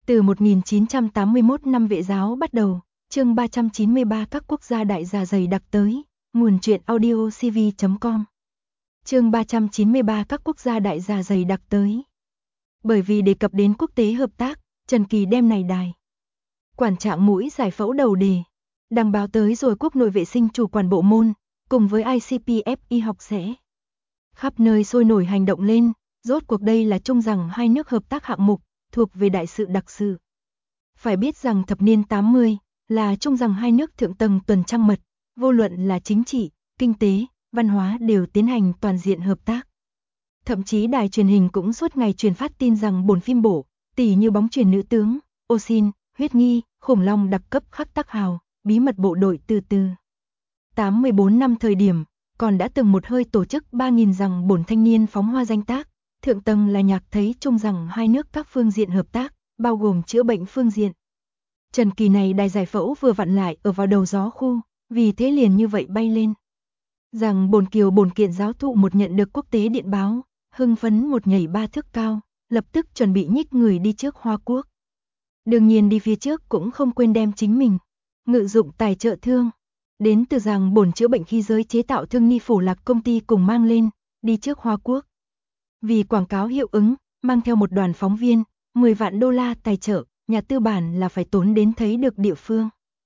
Từ 1981 năm Vệ giáo bắt đầu, chương 393 các quốc gia đại gia dày đặc tới, nguồn truyện audio cv.com. Chương 393 các quốc gia đại gia dày đặc tới. Bởi vì đề cập đến quốc tế hợp tác, Trần Kỳ đem này đài quản trạng mũi giải phẫu đầu đề, đăng báo tới rồi Quốc nội vệ sinh chủ quản bộ môn, cùng với ICPF y học sẽ khắp nơi sôi nổi hành động lên, rốt cuộc đây là chung rằng hai nước hợp tác hạng mục, thuộc về đại sự đặc sự. Phải biết rằng thập niên 80 là chung rằng hai nước thượng tầng tuần trăng mật, vô luận là chính trị, kinh tế, văn hóa đều tiến hành toàn diện hợp tác. Thậm chí đài truyền hình cũng suốt ngày truyền phát tin rằng bổn phim bổ, tỷ như bóng chuyền nữ tướng, ô xin, huyết nghi, khủng long đặc cấp khắc tắc hào, bí mật bộ đội từ từ. 84 năm thời điểm, còn đã từng một hơi tổ chức 3.000 rằng bổn thanh niên phóng hoa danh tác, thượng tầng là nhạc thấy chung rằng hai nước các phương diện hợp tác, bao gồm chữa bệnh phương diện. Trần Kỳ này đài giải phẫu vừa vặn lại ở vào đầu gió khu, vì thế liền như vậy bay lên. Rằng bổn kiều bổn kiện giáo thụ một nhận được quốc tế điện báo, hưng phấn một nhảy 3 thước cao, lập tức chuẩn bị nhích người đi trước Hoa Quốc. Đương nhiên đi phía trước cũng không quên đem chính mình ngự dụng tài trợ thương. Đến từ rằng bổn chữa bệnh khí giới chế tạo thương ni phổ lạc công ty cùng mang lên, đi trước Hoa Quốc. Vì quảng cáo hiệu ứng, mang theo một đoàn phóng viên, 10 vạn đô la tài trợ, nhà tư bản là phải tốn đến thấy được địa phương.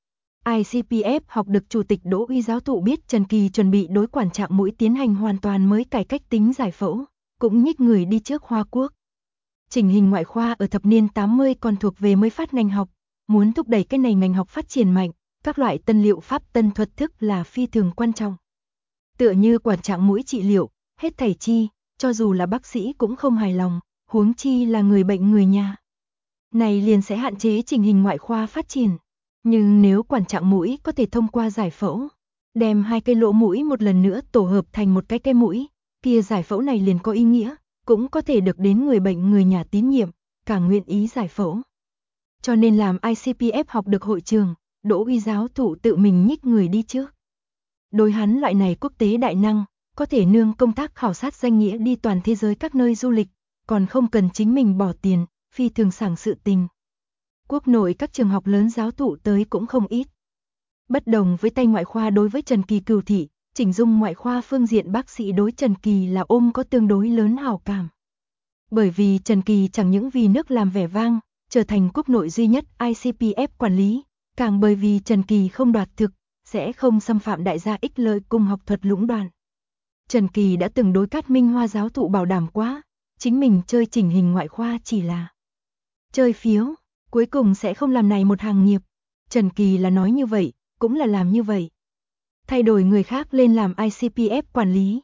ICPF học được chủ tịch Đỗ Uy giáo thụ biết Trần Kỳ chuẩn bị đối quản trạng mũi tiến hành hoàn toàn mới cải cách tính giải phẫu, cũng nhích người đi trước Hoa Quốc. Chỉnh hình ngoại khoa ở thập niên 80 còn thuộc về mới phát ngành học, muốn thúc đẩy cái này ngành học phát triển mạnh, các loại tân liệu pháp tân thuật thức là phi thường quan trọng. Tựa như quản trạng mũi trị liệu, hết thảy chi, cho dù là bác sĩ cũng không hài lòng, huống chi là người bệnh người nhà. Này liền sẽ hạn chế chỉnh hình ngoại khoa phát triển. Nhưng nếu quản trạng mũi có thể thông qua giải phẫu, đem hai cây lỗ mũi một lần nữa tổ hợp thành một cái mũi, kia giải phẫu này liền có ý nghĩa, cũng có thể được đến người bệnh người nhà tín nhiệm, càng nguyện ý giải phẫu. Cho nên làm ICPF học được hội trường, Đỗ Uy giáo thụ tự mình nhích người đi trước. Đối hắn loại này quốc tế đại năng, có thể nương công tác khảo sát danh nghĩa đi toàn thế giới các nơi du lịch, còn không cần chính mình bỏ tiền, phi thường sảng sự tình. Quốc nội các trường học lớn giáo thụ tới cũng không ít. Bất đồng với tay ngoại khoa đối với Trần Kỳ cừu thị, chỉnh dung ngoại khoa phương diện bác sĩ đối Trần Kỳ là ôm có tương đối lớn hảo cảm. Bởi vì Trần Kỳ chẳng những vì nước làm vẻ vang, trở thành quốc nội duy nhất ICPF quản lý, càng bởi vì Trần Kỳ không đoạt thực, sẽ không xâm phạm đại gia ích lợi cùng học thuật lũng đoạn. Trần Kỳ đã từng đối Cát Minh Hoa giáo thụ bảo đảm quá, chính mình chơi chỉnh hình ngoại khoa chỉ là chơi phiếu, cuối cùng sẽ không làm này một hàng nghiệp. Trần Kỳ là nói như vậy, cũng là làm như vậy. Thay đổi người khác lên làm ICPF quản lý.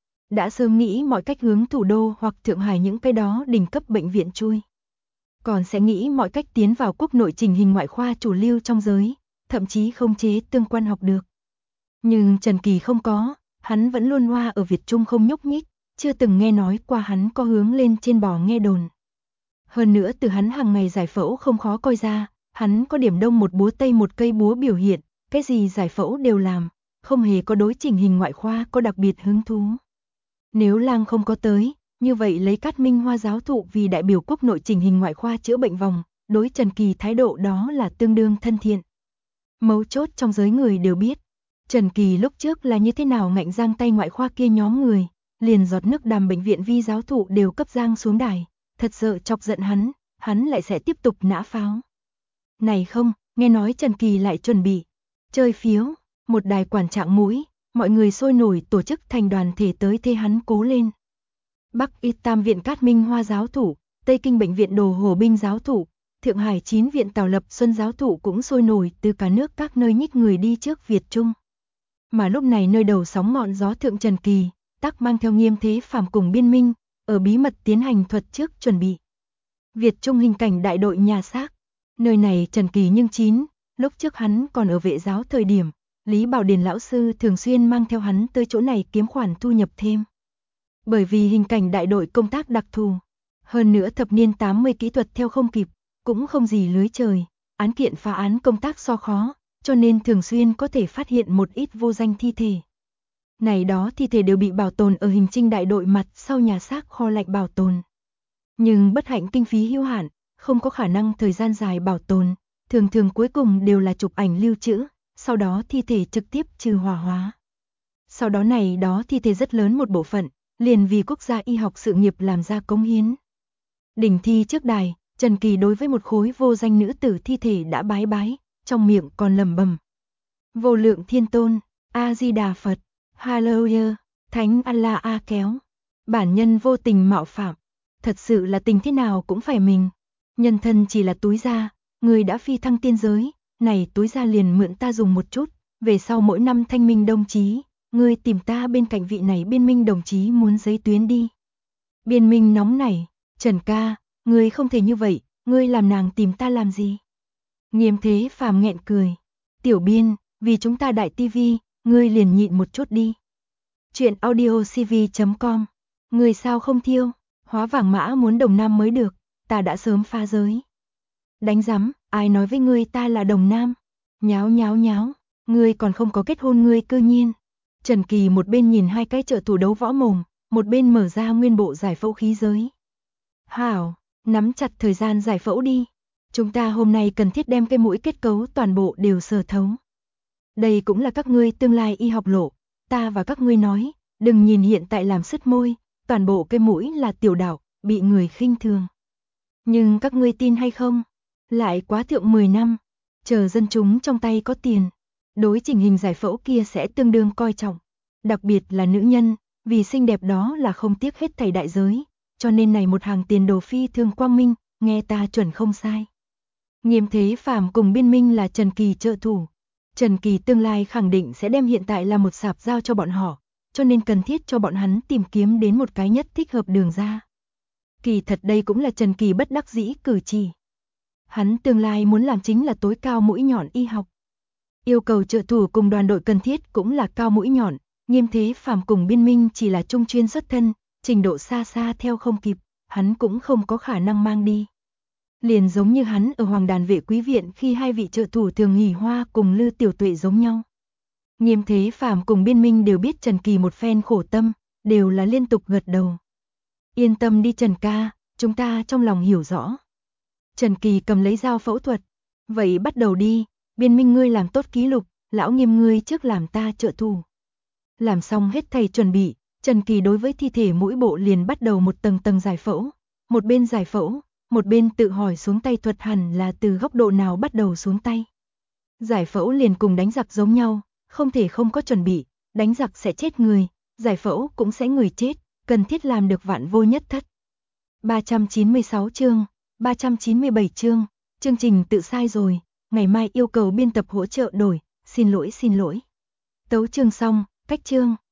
Đã sớm nghĩ mọi cách hướng thủ đô hoặc Thượng Hải những cái đó đỉnh cấp bệnh viện chui. Còn sẽ nghĩ mọi cách tiến vào quốc nội chỉnh hình ngoại khoa chủ lưu trong giới, thậm chí không chế tương quan học được. Nhưng Trần Kỳ không có, hắn vẫn luôn hoa ở Việt Trung không nhúc nhích, chưa từng nghe nói qua hắn có hướng lên trên bò nghe đồn. Hơn nữa từ hắn hàng ngày giải phẫu không khó coi ra, hắn có điểm đông một búa tây một cây búa biểu hiện, cái gì giải phẫu đều làm, không hề có đối chỉnh hình ngoại khoa có đặc biệt hứng thú. Nếu Lang không có tới, như vậy lấy Cát Minh Hoa giáo thụ vì đại biểu quốc nội chỉnh hình ngoại khoa chữa bệnh vòng, đối Trần Kỳ thái độ đó là tương đương thân thiện. Mấu chốt trong giới người đều biết, Trần Kỳ lúc trước là như thế nào ngạnh giang tay ngoại khoa kia nhóm người, liền giọt nước đàm bệnh viện vi giáo thụ đều cấp giang xuống đài, thật sợ chọc giận hắn lại sẽ tiếp tục nã pháo. Này không, nghe nói Trần Kỳ lại chuẩn bị chơi phiếu, một đài quản trạng mũi, mọi người sôi nổi tổ chức thành đoàn thể tới thế hắn cố lên. Bắc Y Tam viện Cát Minh Hoa giáo thủ, Tây Kinh bệnh viện Đồ Hồ Binh giáo thủ, Thượng Hải 9 viện Tào Lập Xuân giáo thủ cũng sôi nổi từ cả nước các nơi nhích người đi trước Việt Trung. Mà lúc này nơi đầu sóng ngọn gió thượng Trần Kỳ, tắc mang theo Nghiêm Thế Phàm cùng Biên Minh, ở bí mật tiến hành thuật trước chuẩn bị. Việt Trung hình cảnh đại đội nhà xác, nơi này Trần Kỳ nhưng lúc trước hắn còn ở vệ giáo thời điểm, Lý Bảo Điền lão sư thường xuyên mang theo hắn tới chỗ này kiếm khoản thu nhập thêm. Bởi vì hình cảnh đại đội công tác đặc thù, hơn nữa thập niên 80 kỹ thuật theo không kịp, cũng không gì lưới trời, án kiện phá án công tác so khó, cho nên thường xuyên có thể phát hiện một ít vô danh thi thể. Này đó thi thể đều bị bảo tồn ở hình trinh đại đội mặt sau nhà xác kho lạnh bảo tồn. Nhưng bất hạnh kinh phí hữu hạn, không có khả năng thời gian dài bảo tồn, thường thường cuối cùng đều là chụp ảnh lưu trữ, sau đó thi thể trực tiếp trừ hỏa hóa. Sau đó này đó thi thể rất lớn một bộ phận, liền vì quốc gia y học sự nghiệp làm ra cống hiến. Đỉnh thi trước đài, Trần Kỳ đối với một khối vô danh nữ tử thi thể đã bái bái, trong miệng còn lẩm bẩm: Vô lượng thiên tôn, A-di-đà Phật, Hallelujah, Thánh Allah A kéo. Bản nhân vô tình mạo phạm, thật sự là tình thế nào cũng phải mình. Nhân thân chỉ là túi da, người đã phi thăng tiên giới, này túi da liền mượn ta dùng một chút, về sau mỗi năm thanh minh đồng chí, ngươi tìm ta bên cạnh vị này biên minh đồng chí muốn giấy tuyến đi. Biên minh nóng nảy, Trần ca, ngươi không thể như vậy, ngươi làm nàng tìm ta làm gì? Nghiêm Thế Phàm nghẹn cười, tiểu biên, vì chúng ta đại tivi, ngươi liền nhịn một chút đi. Chuyện audiocv.com, ngươi sao không thiêu, hóa vàng mã muốn Đồng Nam mới được, ta đã sớm phá giới. Đánh rắm, ai nói với ngươi ta là Đồng Nam? Nháo nháo nháo, ngươi còn không có kết hôn ngươi cư nhiên. Trần Kỳ một bên nhìn hai cái trợ thủ đấu võ mồm, một bên mở ra nguyên bộ giải phẫu khí giới. Hảo, nắm chặt thời gian giải phẫu đi. Chúng ta hôm nay cần thiết đem cái mũi kết cấu toàn bộ đều sờ thấu. Đây cũng là các ngươi tương lai y học lộ, ta và các ngươi nói, đừng nhìn hiện tại làm sứt môi, toàn bộ cái mũi là tiểu đảo, bị người khinh thường. Nhưng các ngươi tin hay không? Lại quá thượng 10 năm, chờ dân chúng trong tay có tiền, đối trình hình giải phẫu kia sẽ tương đương coi trọng. Đặc biệt là nữ nhân, vì xinh đẹp đó là không tiếc hết thảy đại giới, cho nên này một hàng tiền đồ phi thường quang minh, nghe ta chuẩn không sai. Nghiêm Thế Phàm cùng Biên Minh là Trần Kỳ trợ thủ. Trần Kỳ tương lai khẳng định sẽ đem hiện tại là một sạp giao cho bọn họ, cho nên cần thiết cho bọn hắn tìm kiếm đến một cái nhất thích hợp đường ra. Kỳ thật đây cũng là Trần Kỳ bất đắc dĩ cử chỉ. Hắn tương lai muốn làm chính là tối cao mũi nhọn y học. Yêu cầu trợ thủ cùng đoàn đội cần thiết cũng là cao mũi nhọn, Nghiêm Thế Phàm cùng Biên Minh chỉ là trung chuyên xuất thân, trình độ xa xa theo không kịp, hắn cũng không có khả năng mang đi. Liền giống như hắn ở Hoàng Đàn Vệ Quý Viện khi hai vị trợ thủ Thường Hỷ Hoa cùng Lư Tiểu Tuệ giống nhau. Nghiêm Thế Phàm cùng Biên Minh đều biết Trần Kỳ một phen khổ tâm, đều là liên tục gật đầu. Yên tâm đi Trần ca, chúng ta trong lòng hiểu rõ. Trần Kỳ cầm lấy dao phẫu thuật. Vậy bắt đầu đi, Biên Minh ngươi làm tốt ký lục, lão Nghiêm ngươi trước làm ta trợ thủ. Làm xong hết thầy chuẩn bị, Trần Kỳ đối với thi thể mỗi bộ liền bắt đầu một tầng tầng giải phẫu. Một bên giải phẫu, một bên tự hỏi xuống tay thuật hẳn là từ góc độ nào bắt đầu xuống tay. Giải phẫu liền cùng đánh giặc giống nhau, không thể không có chuẩn bị, đánh giặc sẽ chết người, giải phẫu cũng sẽ người chết, cần thiết làm được vạn vô nhất thất. 396 chương, 397 chương, chương trình tự sai rồi, ngày mai yêu cầu biên tập hỗ trợ đổi, xin lỗi. Tấu chương xong, cách chương.